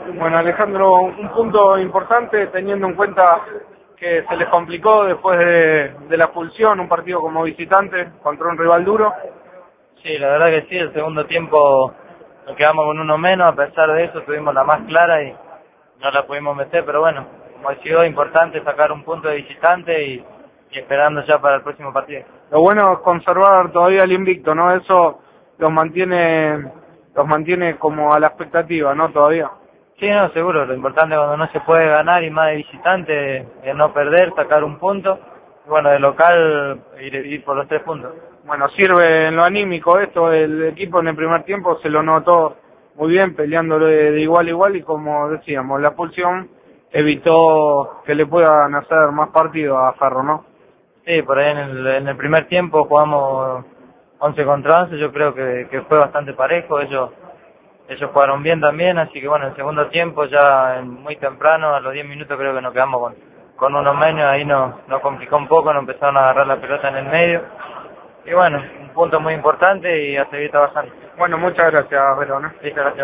Bueno, Alejandro, un punto importante teniendo en cuenta que se les complicó después de la expulsión, un partido como visitante contra un rival duro. Sí, la verdad que sí, el segundo tiempo nos quedamos con uno menos, a pesar de eso tuvimos la más clara y no la pudimos meter, pero bueno, como ha sido importante sacar un punto de visitante y esperando ya para el próximo partido. Lo bueno es conservar todavía el invicto, ¿no? Eso los mantiene como a la expectativa, ¿no? Todavía. Sí, no, seguro, lo importante cuando no se puede ganar y más de visitante es no perder, sacar un punto, y bueno, de local ir por los 3 puntos. Bueno, sirve en lo anímico esto, el equipo en el primer tiempo se lo notó muy bien, peleándolo de igual a igual y como decíamos, la expulsión evitó que le puedan hacer más partido a Ferro, ¿no? Sí, por ahí en el primer tiempo jugamos 11 contra 11, yo creo que fue bastante parejo, ellos jugaron bien también, así que bueno, el segundo tiempo ya muy temprano, a los 10 minutos creo que nos quedamos con uno menos, ahí nos complicó un poco, nos empezaron a agarrar la pelota en el medio, y bueno, un punto muy importante y a seguir trabajando. Bueno, muchas gracias, Verona. Listo, gracias.